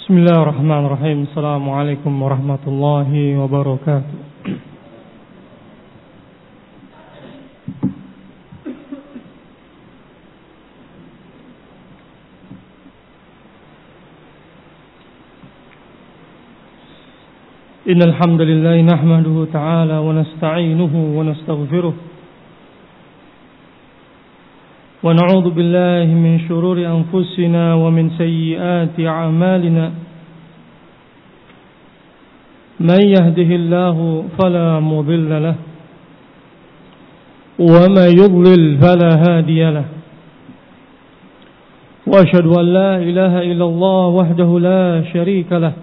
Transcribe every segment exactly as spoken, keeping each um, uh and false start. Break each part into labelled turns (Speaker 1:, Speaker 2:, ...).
Speaker 1: Bismillahirrahmanirrahim. Assalamualaikum warahmatullahi wabarakatuh. Innal hamdalillah nahmaduhu ta'ala wa nasta'inuhu wa nastaghfiruh wa na'udzu billahi min shururi anfusina wa min sayyiati a'malina man yahdihillahu fala mudilla lahu wa man yudlil fala hadiya lahu wa ashhadu an la ilaha illallah wahdahu la sharika lahu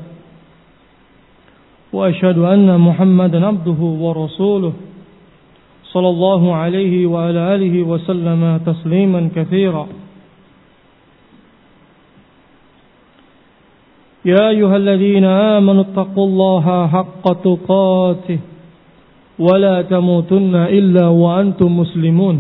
Speaker 1: wa ashhadu anna Muhammadan abduhu wa rasuluh sallallahu alaihi wa ala alihi wa sallama tasliman katsira. Ya ayyuhalladzina amanu taqullaha haqqa tuqatih wa la tamutunna illa wa antum muslimun.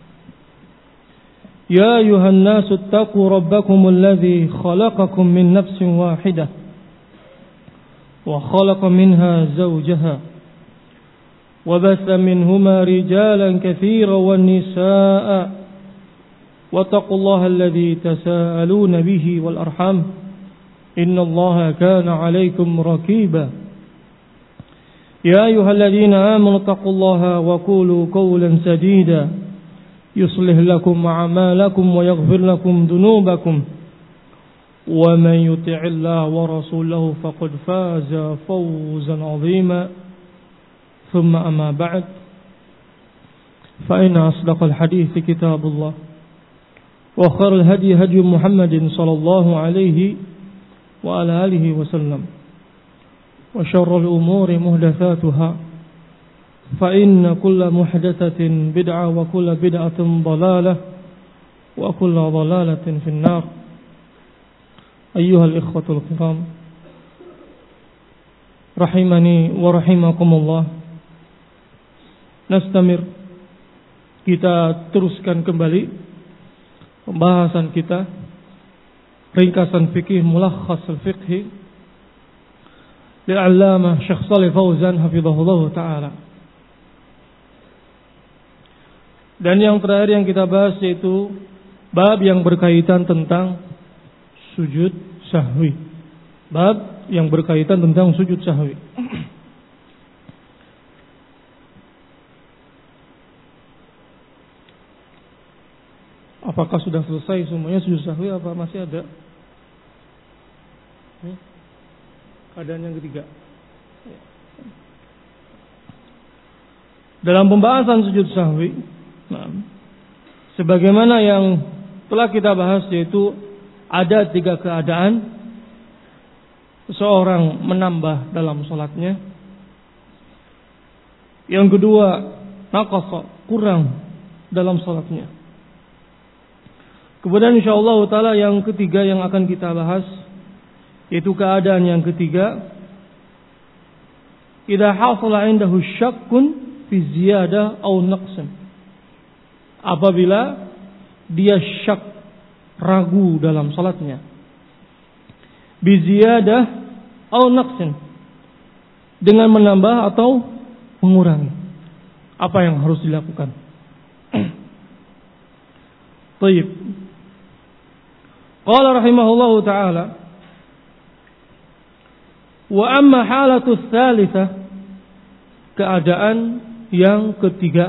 Speaker 1: Ya ayyuhan nasu taqu rabbakumul ladzi khalaqakum min nafsin wahidah wa khalaqa minha zawjaha وبث منهما رجالا كثيرا والنساء واتقوا الله الذي تساءلون به والأرحام إن الله كان عليكم رقيبا يا أيها الذين آمنوا اتقوا الله وقولوا قولا سديدا يصلح لكم أعمالكم ويغفر لكم ذنوبكم ومن يطع الله ورسوله فقد فاز فوزا عظيما ثم أما بعد فإن أصدق الحديث كتاب الله وخير الهدي هدي محمد صلى الله عليه وعلى آله وسلم وشر الأمور محدثاتها فإن كل محدثة بدعة وكل بدعة ضلالة وكل ضلالة في النار. أيها الإخوة الكرام رحمني ورحمكم الله. Nastamir, kita teruskan kembali pembahasan kita ringkasan fikih mulakhas al-fiqhi li'allamah Syekh Shalih Fauzan hafizahullah ta'ala. Dan yang terakhir yang kita bahas yaitu bab yang berkaitan tentang sujud sahwi. Bab yang berkaitan tentang sujud sahwi. Apakah sudah selesai semuanya sujud sahwi apa masih ada? Hmm? Keadaan yang ketiga. Dalam pembahasan sujud sahwi, nah, sebagaimana yang telah kita bahas yaitu ada tiga keadaan seseorang menambah dalam sholatnya. Yang kedua, naqasa, kurang dalam sholatnya. Kemudian insyaallah taala yang ketiga yang akan kita bahas yaitu keadaan yang ketiga, idza hasala indahu syakkun fi ziyadah aw naqsan. Apabila dia syak, ragu dalam salatnya. Bi ziyadah aw naqsan, dengan menambah atau mengurangi. Apa yang harus dilakukan? Baik. Qala rahimahullahu ta'ala wa amma halatu tsalitsah, keadaan yang ketiga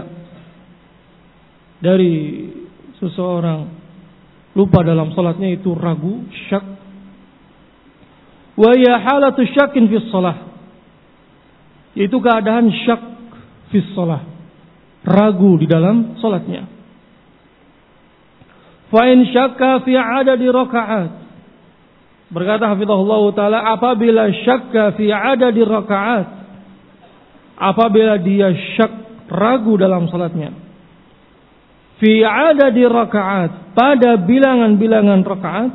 Speaker 1: dari seseorang lupa dalam salatnya itu ragu, syak. Wa ya halatu syakkin fi shalah, yaitu keadaan syak fi shalah, ragu di dalam salatnya. Fa in syakka fi adadi rakaat, berkata hafizahullah taala, apabila syakka fi adadi rakaat, apabila dia syak, ragu dalam salatnya, fi adadi rakaat, pada bilangan-bilangan rakaat,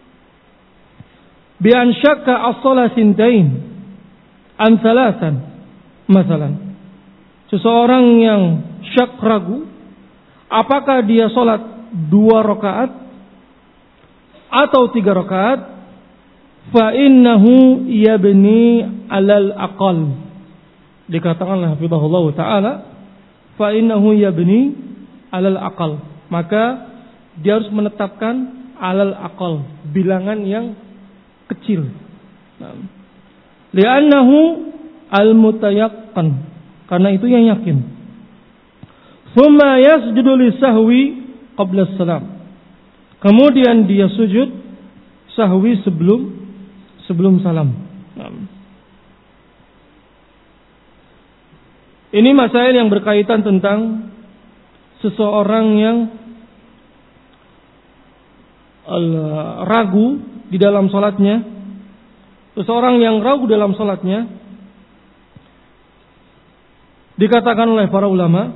Speaker 1: bi an syakka as-shalah sintain an thalathan, masalan seseorang yang syak, ragu apakah dia salat dua rakaat atau tiga rakaat, fa innahu yabni 'alal aqal. Dikatakan oleh hafizahullah taala, fa innahu yabni 'alal aqal. Maka dia harus menetapkan 'alal aqal, bilangan yang kecil. Li'annahu al-mutayaqqan, karena itu yang yakin. Tsumma yasjudu lisahwi qabla salam. Kemudian dia sujud sahwi sebelum sebelum salam. Ini masail yang berkaitan tentang seseorang yang ragu di dalam salatnya. Seseorang yang ragu dalam salatnya, dikatakan oleh para ulama,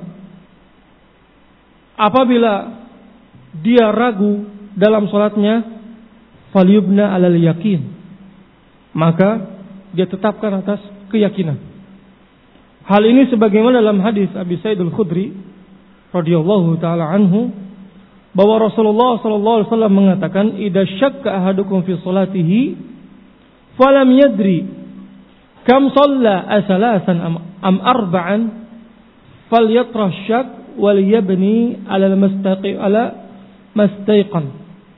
Speaker 1: apabila dia ragu dalam salatnya, falyubna 'alal yakin, maka dia tetapkan atas keyakinan. Hal ini sebagaimana dalam hadis Abi Sa'id Al-Khudri radhiyallahu taala anhu, bahwa Rasulullah sallallahu alaihi wasallam mengatakan, idza syakka ahadukum fi salatihi falam yadri kam shalla asalasan am, am arba'an falyatrah syak wal yabni 'ala al-mustaqi 'ala mastaiqan.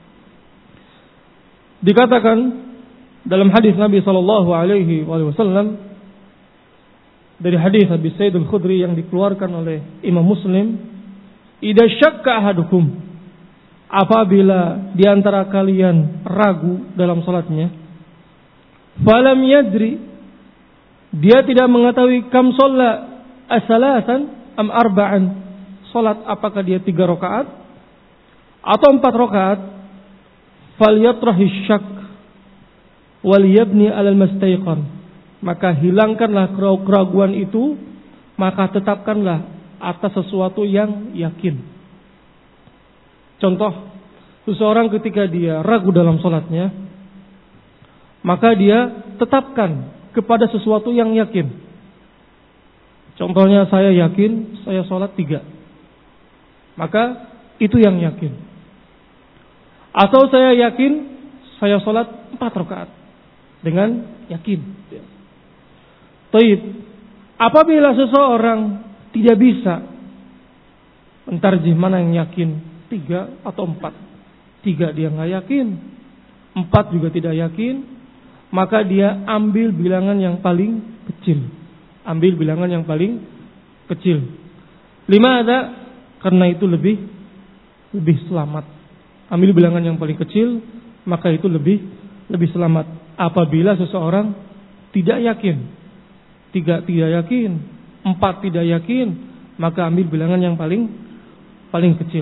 Speaker 1: Dikatakan dalam hadis Nabi sallallahu alaihi wasallam dari hadis Abi Sa'id Al-Khudri yang dikeluarkan oleh Imam Muslim, idza syakka ahadukum, apabila di antara kalian ragu dalam salatnya, falam yadri, dia tidak mengetahui kam shalla asalasan am arba'an, salat apakah dia tiga rakaat atau empat rakaat, falyatrahi syak wal yabni 'alal mastaiqan, maka hilangkanlah keraguan itu, maka tetapkanlah atas sesuatu yang yakin. Contoh, seseorang ketika dia ragu dalam salatnya, maka dia tetapkan kepada sesuatu yang yakin. Contohnya, saya yakin saya sholat tiga, maka itu yang yakin. Atau saya yakin saya sholat empat rakaat dengan yakin. Taib, apabila seseorang tidak bisa mentarjih mana yang yakin, tiga atau empat, tiga dia nggak yakin, empat juga tidak yakin, maka dia ambil bilangan yang paling kecil. Ambil bilangan yang paling kecil. Lima ada, karena itu lebih lebih selamat. Ambil bilangan yang paling kecil, maka itu lebih lebih selamat. Apabila seseorang tidak yakin, tiga tidak yakin, empat tidak yakin, maka ambil bilangan yang paling paling kecil.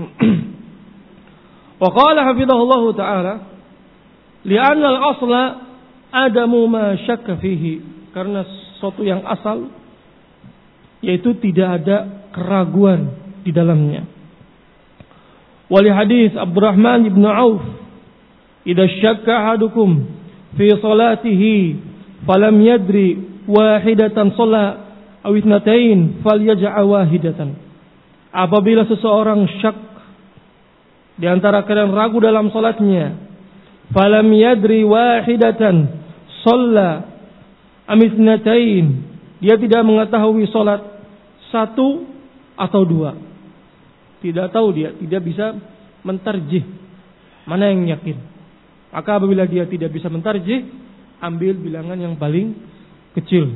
Speaker 1: Wa qala hafizahullahu taala, li'anna al-asla adamu ma syakka fihi, karena sesuatu yang asal yaitu tidak ada keraguan di dalamnya. Wali hadis Abdurrahman ibn Auf, idza syakka ahadukum fi salatihi falam yadri wahidatan shalla aw itsnatain falyaj'a wahidatan. Apabila seseorang syak di antara kalian ragu dalam salatnya, falam yadri wahidatan shalla am itsnatain, dia tidak mengetahui salat satu atau dua, tidak tahu, dia tidak bisa mentarjih mana yang yakin, maka apabila dia tidak bisa mentarjih, ambil bilangan yang paling kecil.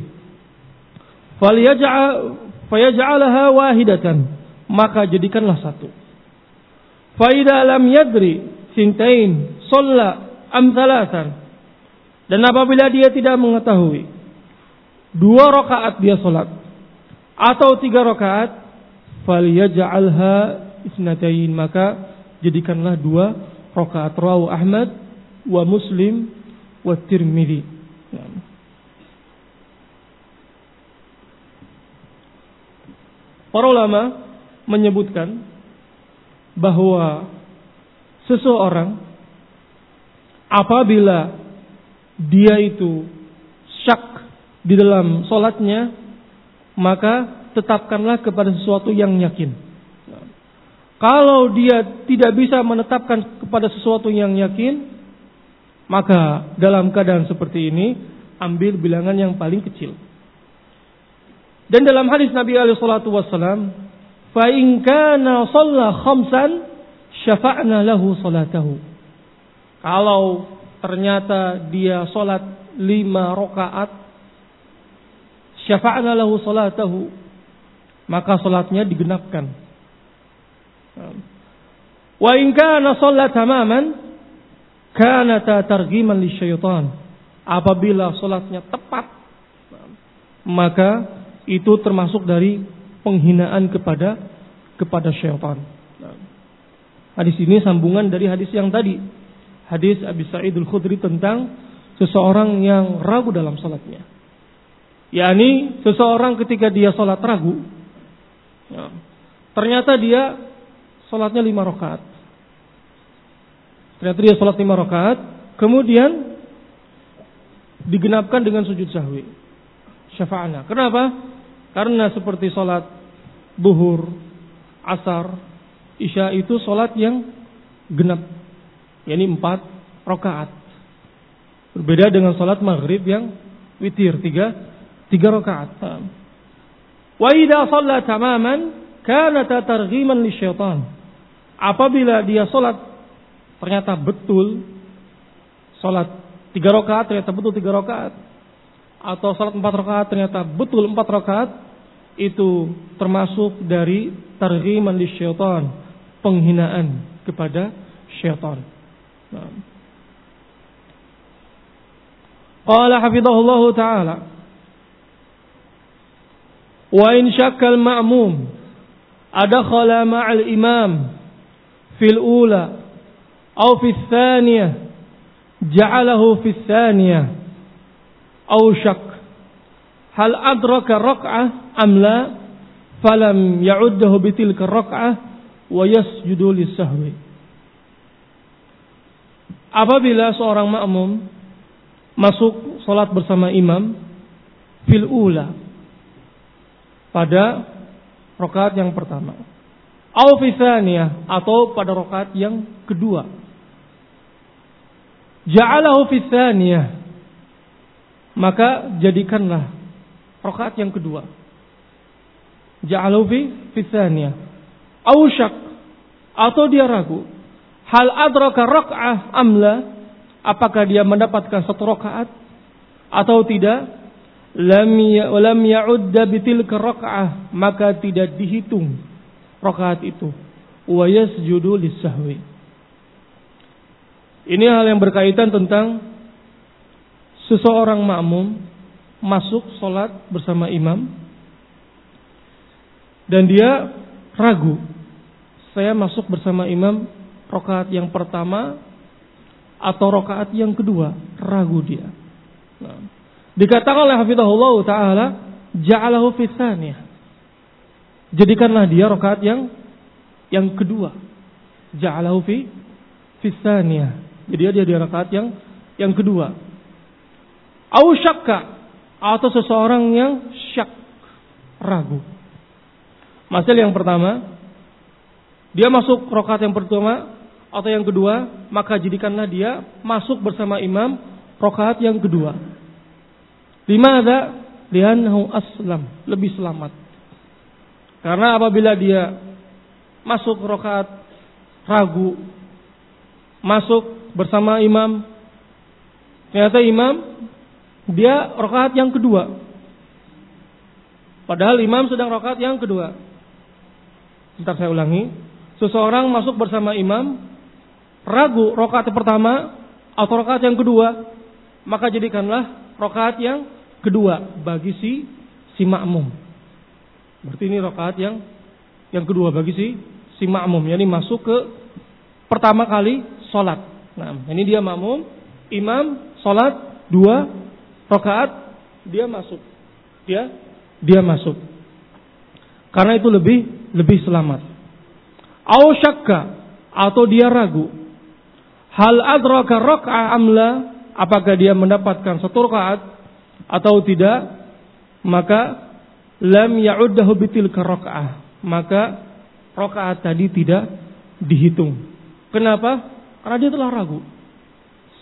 Speaker 1: Fayaj'alaha wahidatan, maka jadikanlah satu. Fa idza lam yadri sintain shalla am thalathan, dan apabila dia tidak mengetahui dua rakaat dia salat atau tiga rakaat, falyaj'alha isnatain, maka jadikanlah dua rakaat. Rawahu Ahmad wa Muslim wa Tirmidzi. Para ulama menyebutkan bahwa seseorang apabila dia itu syak di dalam salatnya, maka tetapkanlah kepada sesuatu yang yakin. Kalau dia tidak bisa menetapkan kepada sesuatu yang yakin, Maka dalam keadaan seperti ini, ambil bilangan yang paling kecil. Dan dalam hadis Nabi alaihi salatu wassalam, fa in kana shalla khamsan syafa'na lahu salatahu. Kalau ternyata dia salat lima rakaat, syafa'na lahu salatahu, maka salatnya digenapkan. Wa in kana shalla tamaman kana targhiman lisyaitan. Apabila salatnya tepat, maka itu termasuk dari penghinaan kepada kepada syaitan. Hadis ini sambungan dari hadis yang tadi, hadis Abi Sa'id Al-Khudri tentang seseorang yang ragu dalam salatnya. yakni seseorang ketika dia salat ragu, ya, ternyata dia salatnya lima rakaat. Ternyata dia salat lima rakaat, kemudian digenapkan dengan sujud sahwi. Syafa'ana. Kenapa? Karena seperti salat zuhur, asar, isya itu salat yang genap, yakni empat rakaat. Berbeda dengan salat maghrib yang witir tiga tiga rakaat. Wa idza shalla tamaman kana targhiman lisyaitan. Apabila dia salat ternyata betul salat tiga rakaat ternyata betul tiga rakaat, atau salat empat rakaat ternyata betul empat rakaat, itu termasuk dari targhiman lisyaitan, penghinaan kepada syaitan. Nah. Qala hafidhahullahu ta'ala, wa in syakka al-ma'mum adakhala ma'al imam fil ula aw fil thaniyah ja'alahu fil thaniyah aw syak hal adraka rak'ah am la falam ya'uddahu bitilka rak'ah wa yasjudu lis-sahwi. Apabila seorang makmum masuk salat bersama imam fil ula, pada rakaat yang pertama, au fi tsaniyah, atau pada rakaat yang kedua, ja'alahu fi tsaniyah, maka jadikanlah rakaat yang kedua, ja'alahu fi fi tsaniyah, au syak, atau dia ragu, hal adraka rak'ah amla, apakah dia mendapatkan satu rakaat atau tidak, lam ya lam ya'udda bitilka rak'ah, maka tidak dihitung rakaat itu, wa yasjudu lis-sahwi. Ini hal yang berkaitan tentang seseorang makmum masuk salat bersama imam dan dia ragu, saya masuk bersama imam rakaat yang pertama atau rakaat yang kedua, ragu dia. Nah, dikatakan oleh hafizahullah ta'ala, ja'alahu fi tsaniyah, jadikanlah dia rakaat yang yang kedua, ja'alahu fi fi tsaniyah, jadi dia di rakaat yang yang kedua. Au syakka, atau seseorang yang syak, ragu. Masalah yang pertama, dia masuk rakaat yang pertama atau yang kedua, maka jadikanlah dia masuk bersama imam rakaat yang kedua. Limadza? Li'annahu aslam, lebih selamat. Karena apabila dia masuk rakaat ragu, masuk bersama imam, ternyata imam dia rakaat yang kedua, padahal imam sedang rakaat yang kedua. Bentar saya ulangi. Seseorang masuk bersama imam, ragu rakaat pertama atau rakaat yang kedua, maka jadikanlah rakaat yang kedua bagi si si makmum. Berarti ini rakaat yang yang kedua bagi si si makmum, yakni masuk ke pertama kali salat. Nah, ini dia makmum, imam salat dua rakaat, dia masuk. Dia dia masuk. Karena itu lebih lebih selamat. Au syakka, atau dia ragu, hal adraka rak'ah amla, apakah dia mendapatkan satu rakaat atau tidak, maka lam ya'uddahu bitilka rak'ah, maka rakaat tadi tidak dihitung. Kenapa? Karena dia telah ragu.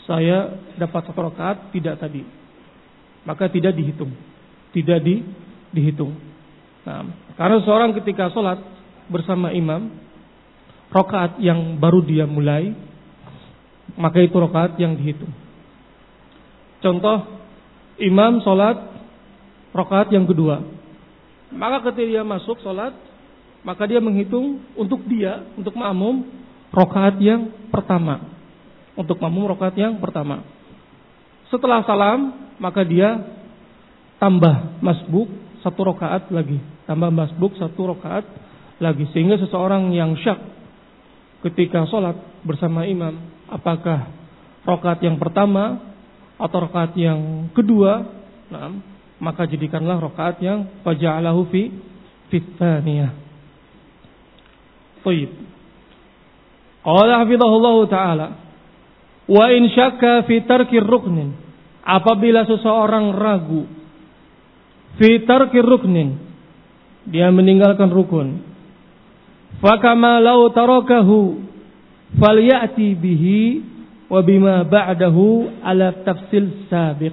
Speaker 1: saya dapat satu rakaat, tidak tadi. Maka tidak dihitung. Tidak di, dihitung. Nah, karena seorang ketika sholat bersama imam, rakaat yang baru dia mulai, maka itu rakaat yang dihitung. Contoh, imam sholat rakaat yang kedua. Maka ketika dia masuk sholat, maka dia menghitung untuk dia, untuk makmum, rakaat yang pertama. Untuk makmum rakaat yang pertama. Setelah salam, maka dia tambah masbuk satu rakaat lagi. Tambah masbuk satu rakaat lagi. Sehingga seseorang yang syak ketika sholat bersama imam, apakah rakaat yang pertama atau rakaat yang kedua, nah, maka jadikanlah rakaat yang faja'alahu fi fithaniyah. Baik. Qala hafizahullahu ta'ala, wa in syakka fi tarkir ruknin, apabila seseorang ragu fi tarkir ruknin, dia meninggalkan rukun, fakama law tarakahu falyati bihi wa bima ba'dahu ala tafsil sabiq.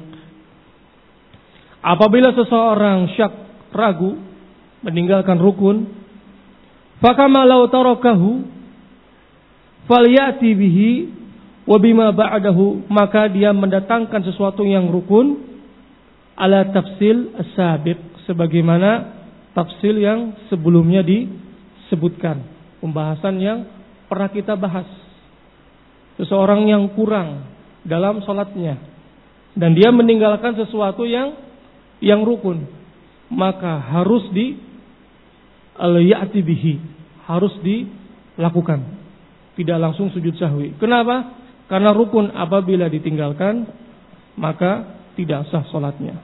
Speaker 1: Apabila seseorang syak, ragu, meninggalkan rukun, fakama law tarakahu falyati bihi wa bima ba'dahu, maka dia mendatangkan sesuatu yang rukun ala tafsil as-sabiq, sebagaimana tafsil yang sebelumnya disebutkan, pembahasan yang pernah kita bahas. Seseorang yang kurang dalam salatnya dan dia meninggalkan sesuatu yang yang rukun, maka harus di al-ya'ti bihi, harus dilakukan, tidak langsung sujud sahwi. Kenapa? Karena rukun apabila ditinggalkan maka tidak sah salatnya.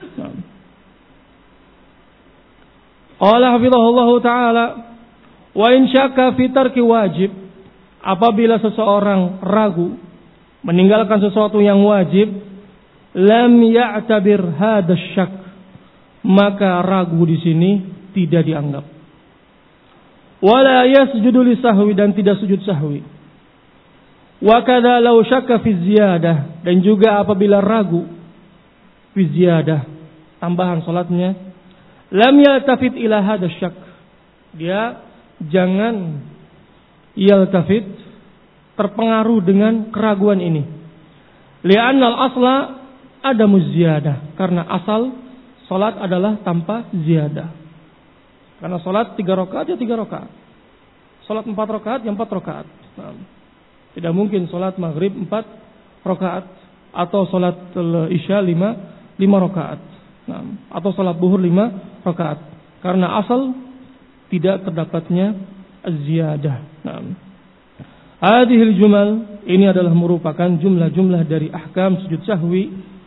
Speaker 1: Qala hafizahullahu ta'ala, wa in syakka fi tarki wajib, apabila seseorang ragu meninggalkan sesuatu yang wajib, lam ya'tabir hadha syak, maka ragu di sini tidak dianggap. Wala yasjudu li sahwi, dan tidak sujud sahwi. Wa kadza law syakka fi ziyadah, dan juga apabila ragu fi ziyadah, tambahan salatnya, lam yaltafit ila hadha syak, dia jangan yaltafit, terpengaruh dengan keraguan ini. Li'anna al-asla adamu ziyadah, karena asal salat adalah tanpa ziyadah. Karena salat tiga rakaat ya tiga rakaat, salat empat rakaat ya empat rakaat. Nah, tidak mungkin salat maghrib empat rakaat atau salat isya lima lima rakaat, nah, atau salat zuhur lima rakaat. Karena asal tidak terdapatnya az-ziyadah. Nah, hadhil jumal, ini adalah merupakan jumlah-jumlah dari ahkam sujud sahwi.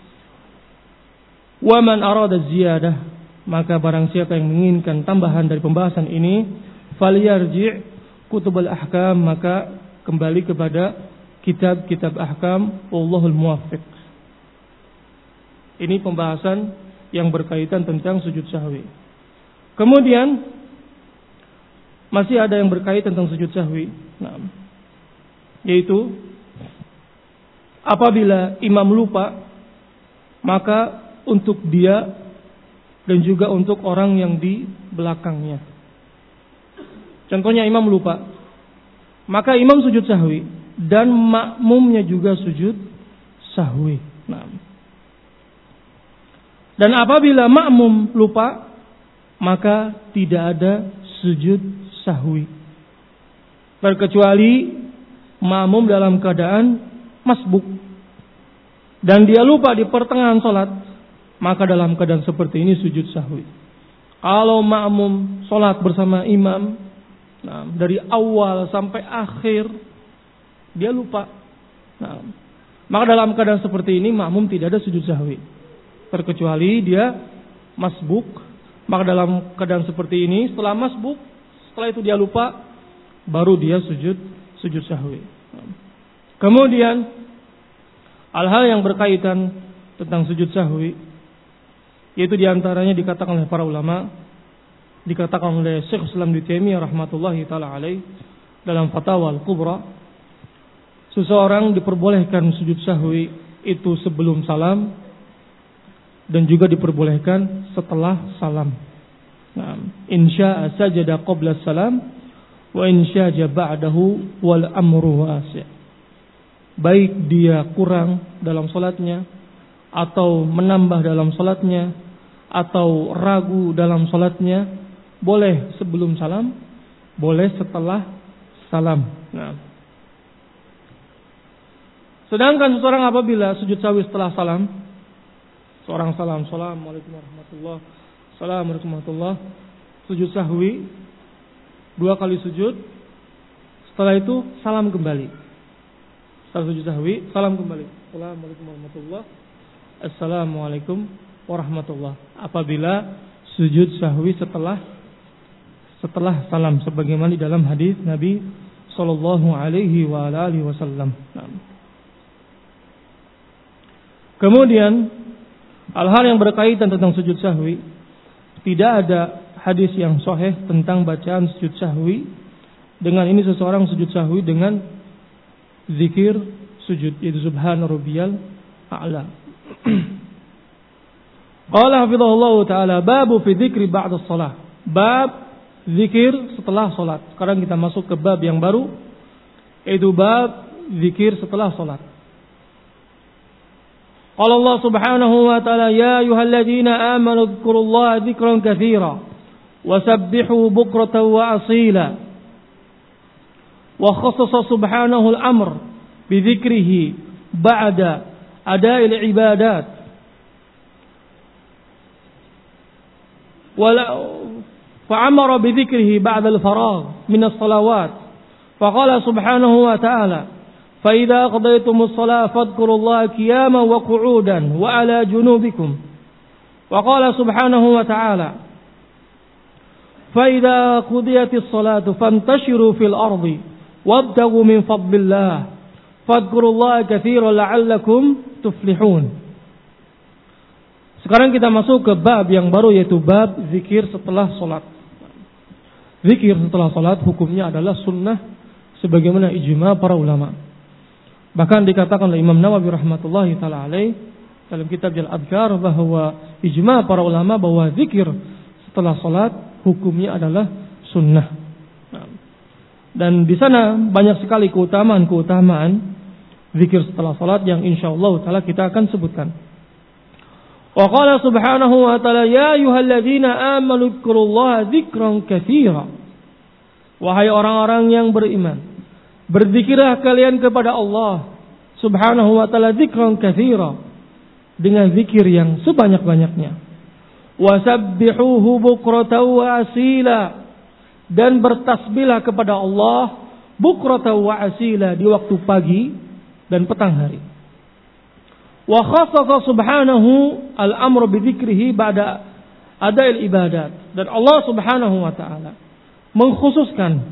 Speaker 1: Wa man arada ziyadah, maka barang siapa yang menginginkan tambahan dari pembahasan ini, falyarji' kutubul ahkam, maka kembali kepada kitab-kitab ahkam, Wallahul muwaffiq. Ini pembahasan yang berkaitan tentang sujud sahwi. Kemudian masih ada yang berkaitan tentang sujud sahwi, nah, yaitu apabila imam lupa, maka untuk dia dan juga untuk orang yang di belakangnya. Contohnya imam lupa, maka imam sujud sahwi dan makmumnya juga sujud sahwi. Nah, dan apabila makmum lupa, maka tidak ada sujud sahwi, terkecuali makmum dalam keadaan masbuk dan dia lupa di pertengahan salat, maka dalam keadaan seperti ini sujud sahwi. Kalau makmum sholat bersama imam, nah, dari awal sampai akhir dia lupa, nah, maka dalam keadaan seperti ini makmum tidak ada sujud sahwi, terkecuali dia masbuk. Maka dalam keadaan seperti ini, setelah masbuk, setelah itu dia lupa, baru dia sujud sujud sahwi. Nah, kemudian hal-hal yang berkaitan tentang sujud sahwi, yaitu diantaranya dikatakan oleh para ulama, dikatakan oleh Syekh Islam Ibnu Taimiyah rahmatullahi taala alaih dalam Fatwa Al-Kubra, seseorang diperbolehkan sujud sahwi itu sebelum salam dan juga diperbolehkan setelah salam. Nah, insya'a sajada qabla salam wa insya'a ba'dahu wal amru wasi'. Baik dia kurang dalam salatnya atau menambah dalam salatnya atau ragu dalam salatnya, boleh sebelum salam, boleh setelah salam. Nah, sedangkan seseorang apabila sujud sahwi setelah salam, seorang salam, Assalamualaikum warahmatullahi wabarakatuh, Assalamualaikum warahmatullahi wabarakatuh, sujud sahwi, dua kali sujud, setelah itu salam kembali. Setelah sujud sahwi, salam kembali. Assalamualaikum warahmatullahi wabarakatuh, Assalamualaikum warahmatullahi wabarakatuh. Apabila sujud sahwi setelah setelah salam, sebagaimana di dalam hadis Nabi Sallallahu Alaihi wa alihi Wasallam. Kemudian hal-hal yang berkaitan tentang sujud sahwi, tidak ada hadis yang sahih tentang bacaan sujud sahwi. Dengan ini seseorang sujud sahwi dengan zikir sujud, yaitu subhana rabbiyal a'la. Qala hafizahullah taala babu fi dzikri ba'da shalah. Bab zikir setelah salat. Sekarang kita masuk ke bab yang baru, yaitu bab zikir setelah salat. Qala Allah Subhanahu wa taala ya ayyuhalladzina amanu dzkurullaha dzikran katsira wasabbihu bukratan wa asila. Wa khassasa subhanahu al-amr bi dzikrihi ba'da ada'il ibadat. Wala fa'amara bi dzikrihi ba'da al-faragh min as-salawat. Faqala subhanahu wa ta'ala فإذا قضيتم الصلاة فاذكروا الله قياما وقعودا وعلى جنوبكم. وقال سبحانه وتعالى فإذا قضيت الصلاة فانتشروا في الأرض وابتغوا من فضل الله فاذكروا الله كثيرا لعلكم تفلحون. Sekarang kita masuk ke bab yang baru, yaitu bab zikir setelah salat. Zikir setelah salat hukumnya adalah sunnah sebagaimana ijma para ulama. Bahkan dikatakan oleh Imam Nawawi rahmatullahi taala alaih dalam kitab Al-Adhkar bahwa ijma para ulama bahwa zikir setelah salat hukumnya adalah sunnah. Dan di sana banyak sekali keutamaan-keutamaan zikir setelah salat yang insyaallah taala kita akan sebutkan. Wa qala subhanahu wa taala ya ayyuhalladzina amanu dzkurullaha dzikran katsira. Wahai orang-orang yang beriman, berzikirlah kalian kepada Allah Subhanahu wa taala dzikran katsira, dengan zikir yang sebanyak-banyaknya. Wasabbihuhu bukratan wa asila, dan bertasbihlah kepada Allah bukratan wa asila, di waktu pagi dan petang hari. Wa khassasa subhanahu al-amru bi dzikrihi ba'da ada'il ibadat, dan Allah Subhanahu wa taala mengkhususkan,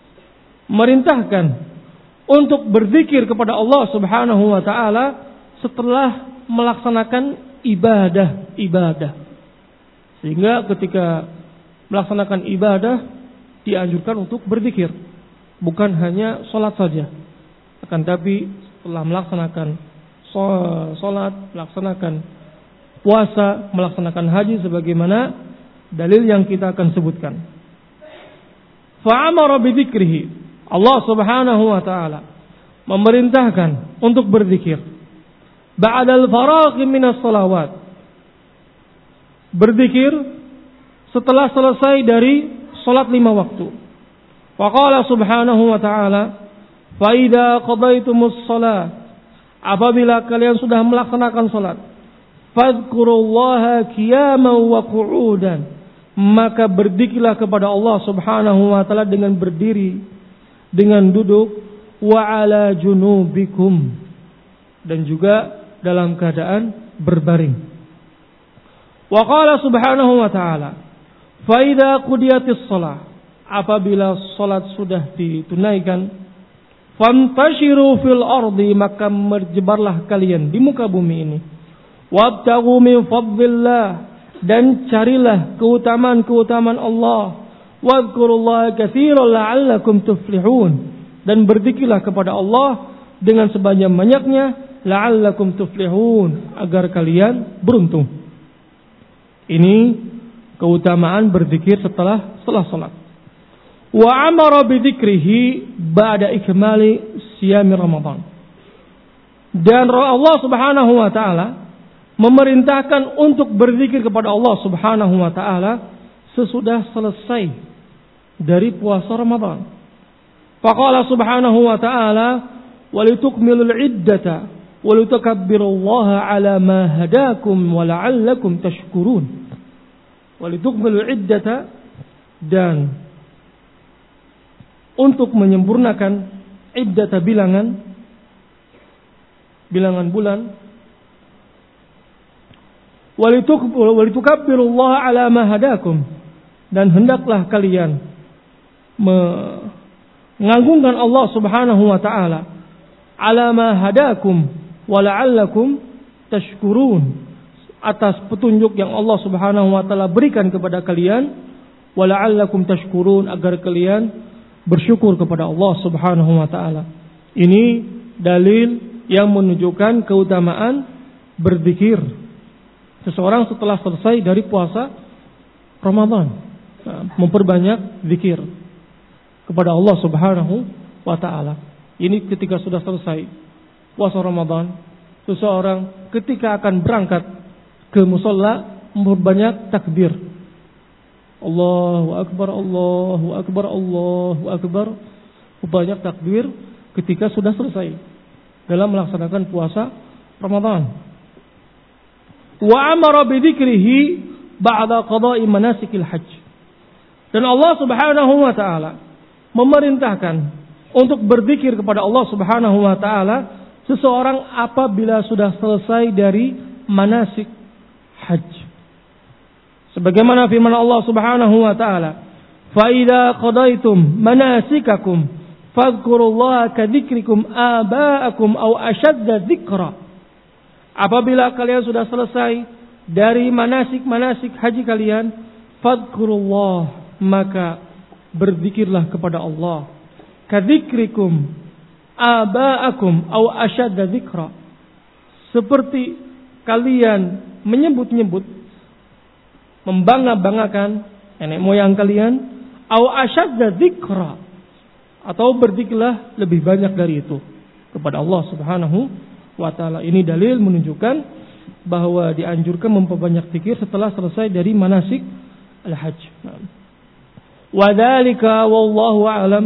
Speaker 1: merintahkan untuk berzikir kepada Allah Subhanahu wa taala setelah melaksanakan ibadah-ibadah. Sehingga ketika melaksanakan ibadah dianjurkan untuk berzikir, bukan hanya salat saja. Akan tapi setelah melaksanakan salat, melaksanakan puasa, melaksanakan haji sebagaimana dalil yang kita akan sebutkan. Fa'amara bi dzikrihi, Allah Subhanahu wa taala memerintahkan untuk berzikir ba'dal faragh minas salawat, berzikir setelah selesai dari salat lima waktu. Wa qala Subhanahu wa taala fa idza qadaytumus shalah, apabila kalian sudah melaksanakan salat, fadhkurullaha qiyaman wa qu'udan, maka berzikirlah kepada Allah Subhanahu wa taala dengan berdiri, dengan duduk, wa ala junubikum, dan juga dalam keadaan berbaring. Wa qala subhanahu wa ta'ala fa idza qudiyatis shalah, apabila salat sudah ditunaikan, fantashiru fil ardi, maka berjebarlah kalian di muka bumi ini, wabtaghu min fadlillah, dan carilah keutamaan-keutamaan Allah, wadhkurullaha katsiran la'allakum tuflihun, dan berzikirlah kepada Allah dengan sebanyak-banyaknya la'allakum tuflihun, agar kalian beruntung. Ini keutamaan berzikir setelah setelah salat. Wa amara bidzikrihi ba'da ikmali siyami Ramadan. Dan Allah Subhanahu wa taala memerintahkan untuk berzikir kepada Allah Subhanahu wa taala sesudah selesai dari puasa Ramadan. Faqala Subhanahu wa taala walitukmilul iddata walitukabbirullaha ala ma hadakum wa la'allakum tashkurun. Walitukmilul iddata, dan untuk menyempurnakan iddata bilangan bilangan bulan, walitukabbirullaha ala ma hadakum, dan hendaklah kalian mengagungkan Allah Subhanahu wa taala ala ma hadakum wa la'allakum tashkurun, atas petunjuk yang Allah Subhanahu wa taala berikan kepada kalian, wa la'allakum tashkurun, agar kalian bersyukur kepada Allah Subhanahu wa taala. Ini dalil yang menunjukkan keutamaan berzikir seseorang setelah selesai dari puasa Ramadan. Nah, memperbanyak zikir kepada Allah Subhanahu wa taala. Ini ketika sudah selesai puasa Ramadan, seseorang ketika akan berangkat ke musalla memperbanyak takbir. Allahu akbar, Allahu akbar, Allahu akbar. Banyak takbir ketika sudah selesai dalam melaksanakan puasa Ramadan. Wa amara bidzikrihi ba'da qada'i manasikil hajj. Dan Allah Subhanahu wa taala memerintahkan untuk berzikir kepada Allah Subhanahu wa taala seseorang apabila sudah selesai dari manasik haji. Sebagaimana firman Allah Subhanahu wa taala, "Fa idza qadaitum manasikakum fadhkurullaha kadzikrikum aba'akum aw ashadda dzikra." Apabila kalian sudah selesai dari manasik-manasik haji kalian, fadhkurullah, maka berzikirlah kepada Allah. Kadzikrikum aba'akum aw ashadda dzikra. Seperti kalian menyebut-nyebut, membangga-banggakan nenek moyang kalian, aw ashadda dzikra, atau berzikirlah lebih banyak dari itu kepada Allah Subhanahu wa taala. Ini dalil menunjukkan bahwa dianjurkan memperbanyak zikir setelah selesai dari manasik al-hajj. Wa dzalika wallahu a'lam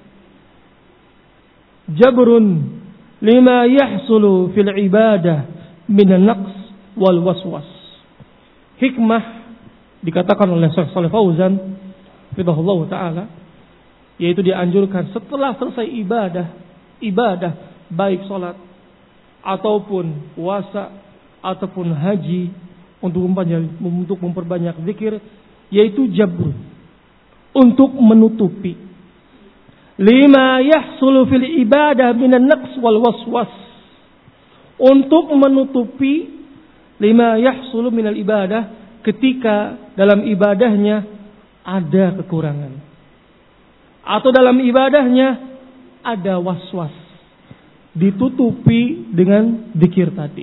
Speaker 1: jabrun lima yahsulu fil ibadah min an-naqs wal waswas. Hikmah dikatakan oleh Syekh Shalih Fauzan hafizahullah taala, yaitu dianjurkan setelah selesai ibadah, ibadah baik salat ataupun puasa ataupun haji, untuk memperbanyak, untuk memperbanyak zikir, yaitu jabr, untuk menutupi lima yahsulu fil ibadah minan naqs wal waswas, untuk menutupi lima yahsulu minal ibadah, ketika dalam ibadahnya ada kekurangan atau dalam ibadahnya ada waswas, ditutupi dengan zikir tadi.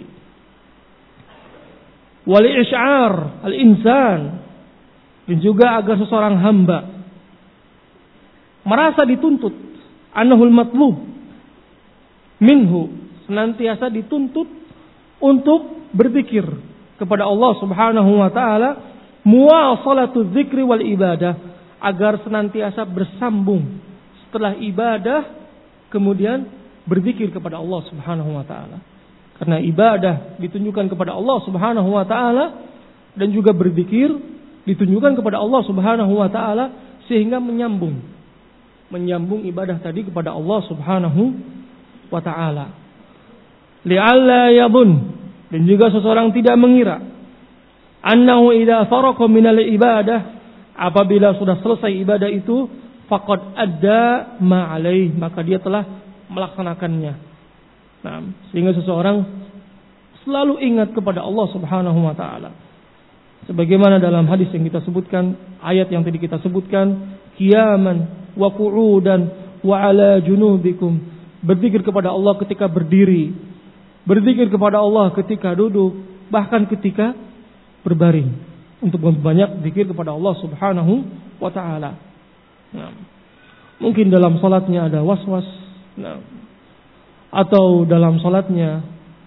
Speaker 1: Wali isy'ar al-insan, dan juga agar seseorang hamba merasa dituntut, annahul matlub minhu, senantiasa dituntut untuk berzikir kepada Allah Subhanahu wa taala, muwasalatu dzikri wal ibadah, agar senantiasa bersambung setelah ibadah kemudian berzikir kepada Allah Subhanahu wa taala. Karena ibadah ditunjukkan kepada Allah Subhanahu wa taala dan juga berzikir ditunjukkan kepada Allah Subhanahu wa taala, sehingga menyambung menyambung ibadah tadi kepada Allah Subhanahu wa taala. Li'alla yadhun, dan juga seseorang tidak mengira, annahu idza faraqa minal ibadah, apabila sudah selesai ibadah itu, faqad adda ma alaih, maka dia telah melaksanakannya. Nah, sehingga seseorang selalu ingat kepada Allah Subhanahu wa taala. Sebagaimana dalam hadis yang kita sebutkan, ayat yang tadi kita sebutkan, qiyaman wa qu'udan wa ala junubikum, berzikir kepada Allah ketika berdiri berzikir kepada Allah ketika duduk, bahkan ketika berbaring, untuk memperbanyak zikir kepada Allah Subhanahu wa taala. Nah, mungkin dalam salatnya ada was-was, nah, atau dalam salatnya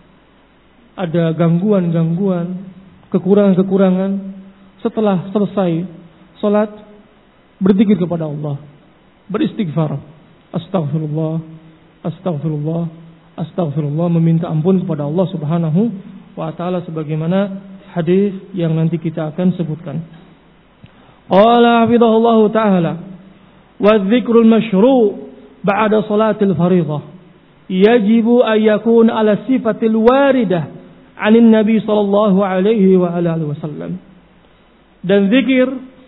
Speaker 1: ada gangguan-gangguan, kekurangan-kekurangan. Setelah selesai salat, berzikir kepada Allah, beristighfar, astaghfirullah, astaghfirullah, astaghfirullah, meminta ampun kepada Allah Subhanahu wa taala sebagaimana hadis yang nanti kita akan sebutkan. Qala hafizahullah taala, wa dzikrul masyru' ba'da salatil fardhah yajibu an yakuna ala sifatil waridah 'anin nabi sallallahu alaihi wa alihi wasallam. Dan zikir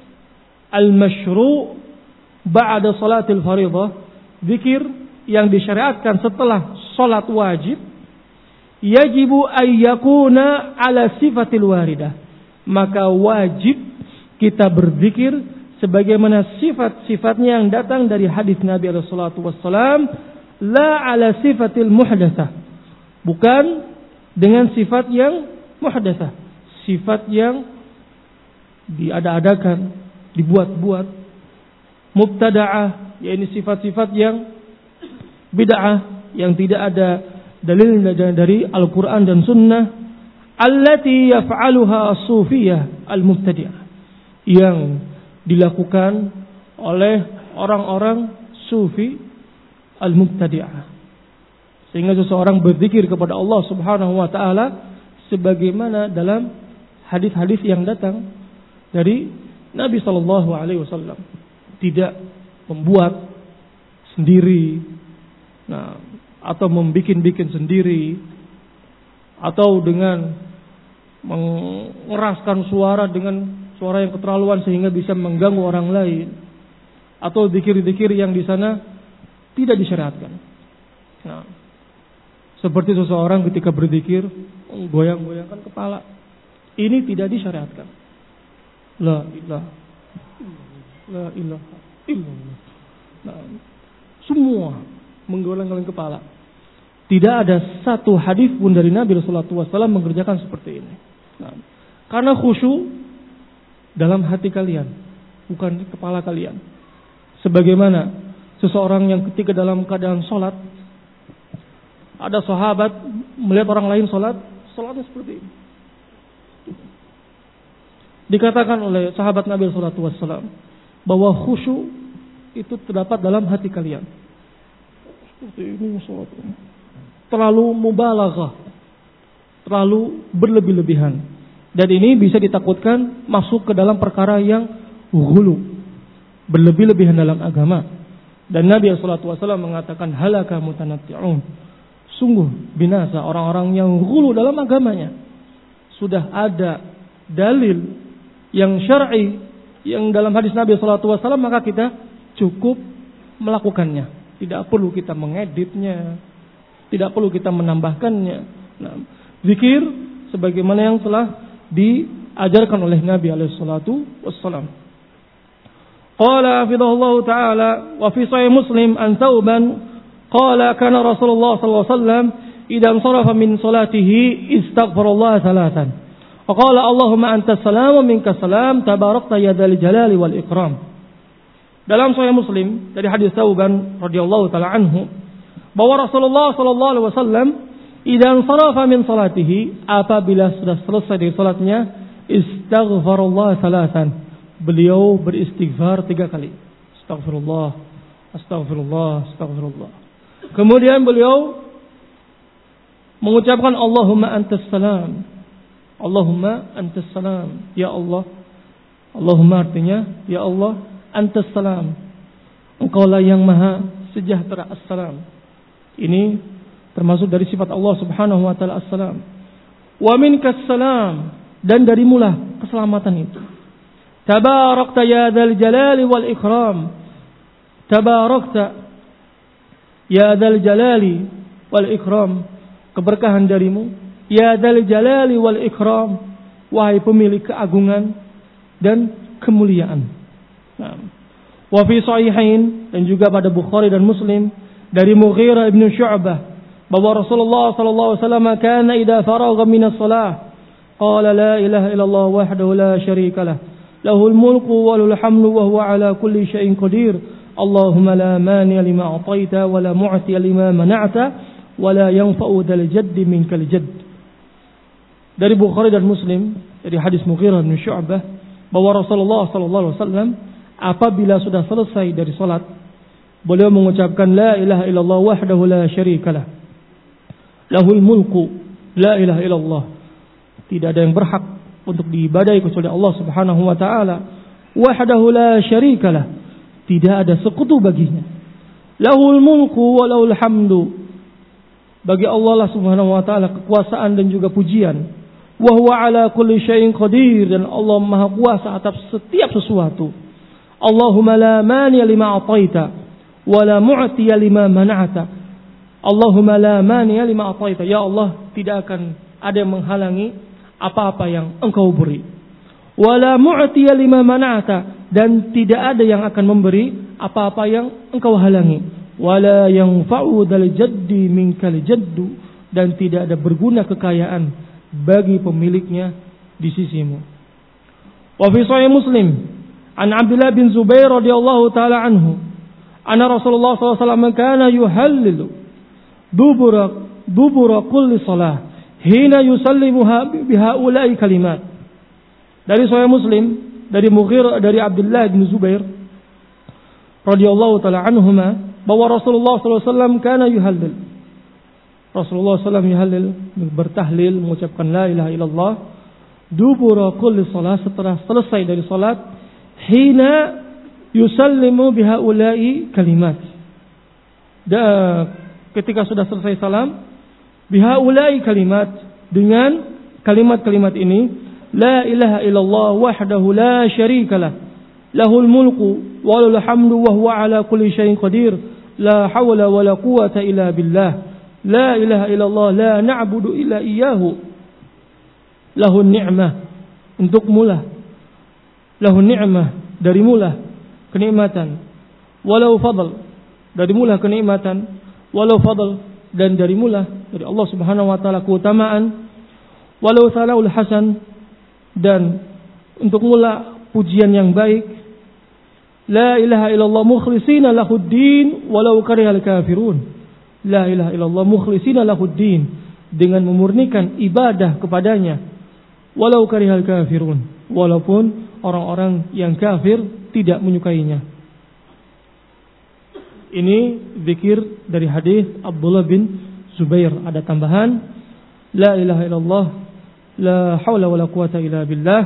Speaker 1: al-masyru' ba'da salatil fardhah, zikir yang disyariatkan setelah salat wajib, yajibu ayyakuna ala sifatil waridah, maka wajib kita berzikir sebagaimana sifat-sifatnya yang datang dari hadis Nabi alaihi salatu wassalam, la ala sifatil muhdatsah, bukan dengan sifat yang muhdatsah, sifat yang diada-adakan, dibuat-buat, mubtada'ah, yaitu sifat-sifat yang bid'ah, yang tidak ada dalil dari Al-Quran dan Sunnah, allati yaf'aluha as-sufiyah al-mubtadi'ah, yang dilakukan oleh orang-orang sufi al-mubtadi'ah. Sehingga seseorang berzikir kepada Allah Subhanahu wa taala sebagaimana dalam hadis-hadis yang datang dari Nabi sallallahu alaihi wasallam, tidak membuat sendiri, nah, atau membikin-bikin sendiri, atau dengan mengeraskan suara dengan suara yang keterlaluan sehingga bisa mengganggu orang lain, atau zikir-zikir yang di sana tidak disyariatkan. Nah, seperti seseorang ketika berzikir goyang-goyangkan kepala, ini tidak disyariatkan. La ilaha la ilaha illallah. Nah, semua menggoyang-goyang kepala. Tidak ada satu hadis pun dari Nabi sallallahu alaihi wasallam mengerjakan seperti ini. Nah, karena khusyuk dalam hati kalian, bukan di kepala kalian. Sebagaimana seseorang yang ketika dalam keadaan sholat, ada sahabat melihat orang lain sholat, sholatnya seperti ini. Dikatakan oleh sahabat Nabi sallallahu alaihi wasallam bahwa khusyuk itu terdapat dalam hati kalian. Seperti ini sholat ini. Terlalu mubalaghah, terlalu berlebih-lebihan. Dan ini bisa ditakutkan masuk ke dalam perkara yang ghulu, berlebih-lebihan dalam agama. Dan Nabi sallallahu alaihi wasallam mengatakan halaka mutanatti'un, sungguh binasa orang-orang yang ghulu dalam agamanya. Sudah ada dalil yang syar'i yang dalam hadis Nabi sallallahu alaihi wasallam, maka kita cukup melakukannya. Tidak perlu kita mengeditnya, tidak perlu kita menambahkannya. Nah, zikir sebagaimana yang telah diajarkan oleh Nabi alaihi salatu wassalam. Qala hafizahullah ta'ala wa fi sahih Muslim an Thauban qala kana Rasulullah sallallahu alaihi wasallam idza sarafa min salatihi istaghfarallah thalathan. Wa qala Allahumma antas salam wa minkas salam tabarakta ya dzal jalali wal ikram. Dalam sahih Muslim dari hadis Thauban radhiyallahu taala anhu bahwa Rasulullah sallallahu alaihi wasallam idan sarafa min salatihi, apabila sudah selesai dari salatnya, istaghfarallah thalathan, beliau beristighfar tiga kali. Astaghfirullah, astaghfirullah, astaghfirullah. Kemudian beliau mengucapkan Allahumma antas salam, Allahumma antas salam, ya Allah. Allahumma artinya ya Allah, antas salam, engkaulah yang maha sejahtera, assalam. Ini termasuk dari sifat Allah Subhanahu wa taala as-salam. Wa minkas salam, dan darimulah keselamatan itu. Tabarakta ya dzal jalali wal ikram. Tabarakta ya dzal jalali wal ikram. Keberkahan darimu ya dzal jalali wal ikram, wahai pemilik keagungan dan kemuliaan. Nah, wa fi sahihain, dan juga pada Bukhari dan Muslim dari Mughirah bin Syu'bah bahwa Rasulullah sallallahu alaihi wasallam kana idza faragha min as-shalah qala la ilaha illallah wahdahu la syarika lah lahul mulku wa lahul hamdu wa huwa ala kulli syai'in qadir Allahumma la mani'a lima a'taita wa la mu'tiya lima mana'ta wa la yanfa'u dzal jaddi minkal jadd. Dari Bukhari dan Muslim dari hadis Mughirah bin Syu'bah bahwa Rasulullah sallallahu alaihi wasallam apabila sudah selesai dari salat beliau mengucapkan la ilaha illallah wahdahu la syarikalah lahul mulku la ilaha illallah, tidak ada yang berhak untuk diibadahi kecuali Allah Subhanahu wa taala, wahdahu la syarikalah, tidak ada sekutu baginya, lahul mulku wa lahul hamdu, bagi Allah lah Subhanahu wa taala kekuasaan dan juga pujian, wa huwa ala kulli syai'in qadir, dan Allah Maha kuasa atas setiap sesuatu. Allahumma la mani'a lima a'taita wa la mu'tiya lima mana'ta. Allahumma la mani'a lima a'taita, ya Allah, tidak akan ada yang menghalangi apa-apa yang Engkau beri. Wa la mu'tiya lima mana'ta, dan tidak ada yang akan memberi apa-apa yang Engkau halangi. Wa la yanfa'u dzal jaddi minkal jaddu, dan tidak ada berguna kekayaan bagi pemiliknya di sisimu. Wa fi sahih Muslim an Abdullah bin Zubair radhiyallahu taala anhu anna Rasulullah sallallahu alaihi wasallam kana yuhallilu dubura dubura kulli salah hina yusallimuha bihaula'i kalimat. Dari sahih Muslim dari Mughirah dari Abdullah bin Zubair radhiyallahu taala anhuma bahwa Rasulullah sallallahu alaihi wasallam kana yuhallil. Rasulullah sallallahu alaihi wasallam yuhallil, bertahlil, mengucapkan la ilaha illallah dubura kulli salat, setelah selesai dari salat, hina yusallimu bihaula'i kalimat. Dan ketika sudah selesai salam, bihaula'i kalimat, dengan kalimat-kalimat ini, la ilaha illallah wahdahu la syarikalah lahul mulku wa lahul hamdu wa huwa ala kulli syai'in qadir la hawla wa la quwwata illa billah la ilaha illallah la na'budu illa iyyahu lahun ni'mah, untuk mula, lahun ni'mah, dari mula kenikmatan, walau fadl, dari mula kenikmatan, walau fadl, dan dari mula dari Allah Subhanahu wa taala keutamaan, walau salaul hasan, dan untuk mula pujian yang baik, la ilaha illallah mukhlishina lahuddin walau karihal kafirun, la ilaha illallah mukhlishina lahuddin, dengan memurnikan ibadah kepadanya, walau karihal kafirun, walaupun orang-orang yang kafir tidak menyukainya. Ini zikir dari hadis Abdullah bin Zubair. Ada tambahan, la ilaha illallah la haula wala quwata illa billah,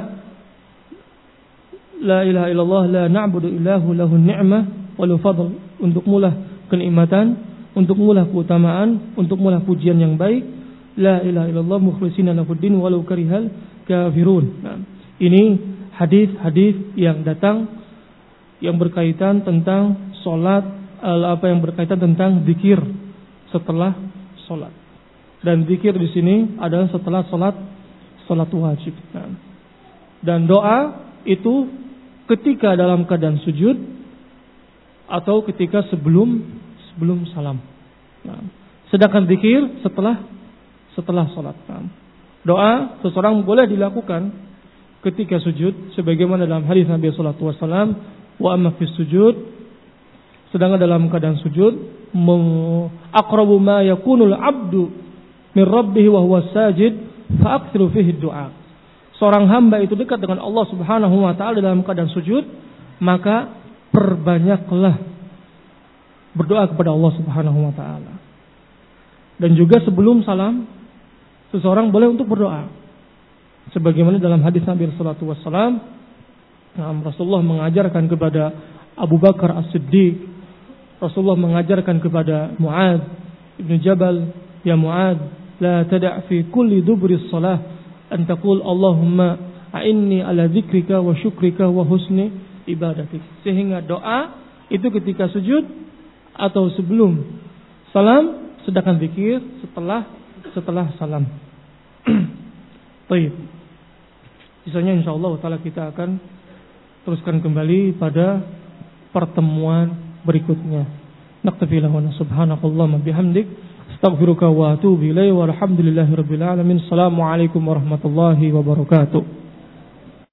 Speaker 1: la ilaha illallah la na'budu illahu lahun ni'mah walau fadl, untuk mula kenikmatan, untuk mula keutamaan, untuk mula pujian yang baik, la ilaha illallah mukhlishina lahuddin walau karihal kafirun. Nah, ini hadis-hadis yang datang yang berkaitan tentang salat, apa yang berkaitan tentang zikir setelah salat. Dan zikir di sini adalah setelah salat salat wajib. Nah, dan doa itu ketika dalam keadaan sujud atau ketika sebelum sebelum salam. Nah, sedangkan zikir setelah setelah salat. Nah, doa seseorang boleh dilakukan ketika sujud, sebagaimana dalam hadis Nabi sallallahu alaihi wasallam, wa amma fis sujud, sedangkan dalam keadaan sujud, aqrabu ma yakunul abdu min rabbih wa huwa sajid fa aktsiru fihi du'a. Seorang hamba itu dekat dengan Allah Subhanahu wa taala dalam keadaan sujud, maka perbanyaklah berdoa kepada Allah Subhanahu wa taala. Dan juga sebelum salam, seseorang boleh untuk berdoa. Sebagaimana dalam hadis Nabi sallallahu alaihi wasallam, Rasulullah mengajarkan kepada Abu Bakar As-Siddiq, Rasulullah mengajarkan kepada Mu'adz ibn Jabal, ya Mu'adz, la tada' fi kulli dubri shalah an taqul Allahumma a'inni ala dzikrika wa syukrika wa husni ibadatik. Sehingga doa itu ketika sujud atau sebelum salam, sedangkan zikir setelah setelah salam. Baik. Sisanya insyaallah taala kita akan teruskan kembali pada pertemuan berikutnya. Naktafi lahu subhanakallahumma bihamdik Astaghfiruka wa atubu ilaik. Walhamdulillahirabbil alamin. Assalamualaikum warahmatullahi wabarakatuh.